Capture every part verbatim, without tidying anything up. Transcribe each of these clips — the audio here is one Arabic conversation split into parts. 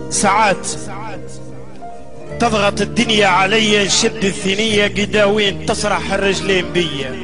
ساعات تضغط الدنيا علي، نشد الثنية قداوين تسرح الرجلين بيا.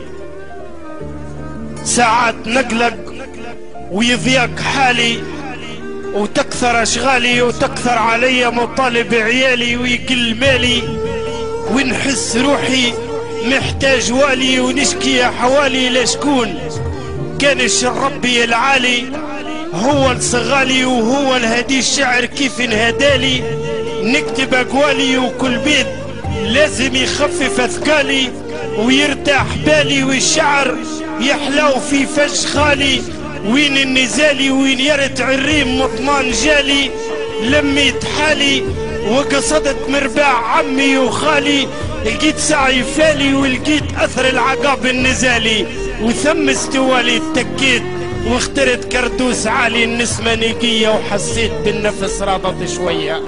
ساعات نقلق ويضيق حالي وتكثر اشغالي وتكثر علي مطالب عيالي ويقل مالي، ونحس روحي محتاج والي ونشكي حوالي لشكون كانش ربي العالي هو الصغالي وهو الهدي الشعر كيف انهدالي. نكتب اقوالي وكل بيت لازم يخفف اثقالي ويرتاح بالي، والشعر يحلو في فج خالي. وين النزالي وين يرت عريم مطمان جالي، لميت حالي وقصدت مرباع عمي وخالي. لقيت سعي فالي ولقيت اثر العقاب النزالي، وثم استوالي اتكيت واخترت كردوس عالي النسمة نقية، وحسيت بالنفس راضت شوية.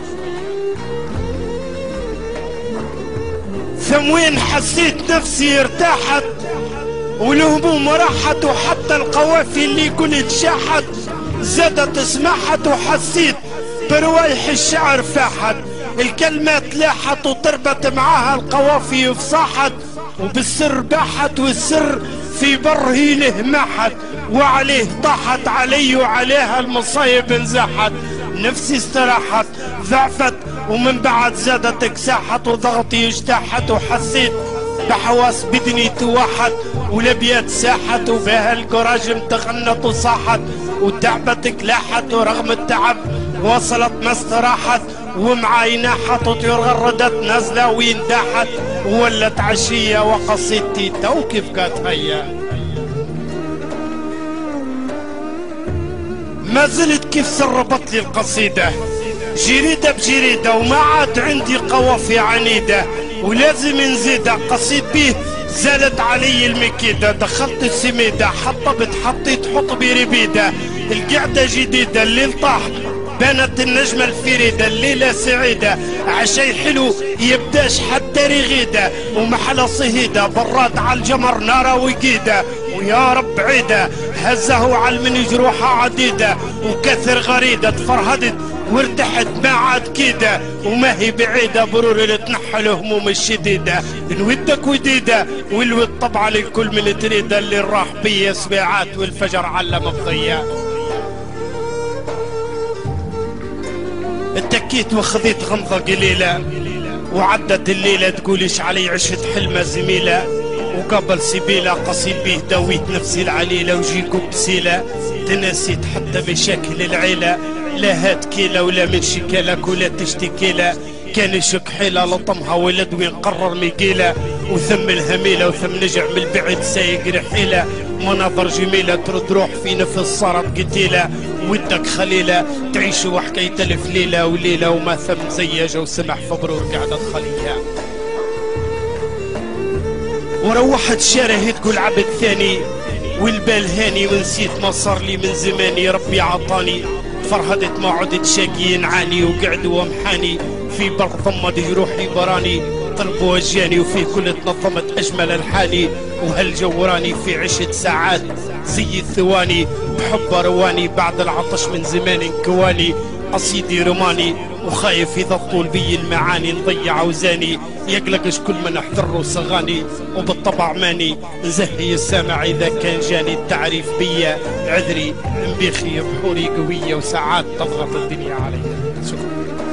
ثم وين حسيت نفسي ارتاحت والهموم راحت، وحتى القوافي اللي كنت شاحت زادت سماحت، وحسيت بروايح الشعر فاحت. الكلمات لاحت وطربت معاها القوافي وفصاحت، وبالسر باحت والسر في بره له ماحت، وعليه طاحت علي وعليها المصايب انزاحت. نفسي استراحت ضعفت ومن بعد زادت اكساحت، وضغطي اجتاحت وحسيت بحواس بدني توحت، ولبيات ساحت وبها القراجم تغنت وصاحت، وتعبت كلاحت ورغم التعب وصلت ما استراحت، ومعاي ناحت وطيور غردت نازله وين داحت، وولت عشيه وقصيدتي تو كيف كانت هيا. ما زلت كيف سربت لي القصيده جريده بجريده، وما عاد عندي قوافي عنيده ولازم نزيدها. قصيد بيه زالت علي المكيده، دخلت السميده حطبت حطيت حطبي ربيده. القعده جديده الليل طاح بانت النجمة الفريدة، الليلة سعيدة عشاي حلو يبداش حتى رغيدة، ومحلى صهيدة براد على الجمر نارة وقيدة، ويا رب عيدة هزه على من جروحها عديدة، وكثر غريدة تفرهدت وارتحت ما عاد كيدة، وما هي بعيدة برور اللي تنحى الهموم الشديدة. نودك وديدة والود طبعا الكل من تريدة، اللي راح بيا سبيعات والفجر علم بضيا. اتكيت وخذيت غمضة قليلة وعدت الليلة، تقوليش علي عشت حلمة زميلة، وقبل سبيلة قصيد بيه دويت نفسي العليلة، وجيكم بسيلة تنسيت حتى مشاكل العيلة، لا هات كيلة ولا من شكالك ولا تشتكيلة، كان يشك حيلة لطمها ولد وين قرر ميقيلة، وثم الهميلة وثم نجع من البعد سايق رحيلة، مناظر جميلة ترد روح في نفس صارت قتيلة، ودك خليلة تعيش وحكاية ألف ليلة وليلة، وما ثم زيجة وسمح فبرور قعدت خليها. وروحت شاره تقول عبد ثاني والبال هاني، ونسيت ما صار لي من زماني ربي عطاني، فرهدت ما عدت شاقي نعاني، وقعد ومحاني في بر ضمد جروحي براني، طلب وجاني وفي كل تنظمت اجمل الحاني، وهالجوراني في عشت ساعات زي الثواني، بحب رواني بعد العطش من زمان كواني، قصيدي رماني وخايف اذا طول بي المعاني نضيع اوزاني، يقلقش كل من احضر وصغاني، وبالطبع ماني نزهي السامع اذا كان جاني التعريف بيا، عذري مبيخي بحوري قويه وساعات تضغط الدنيا علي. شكرا.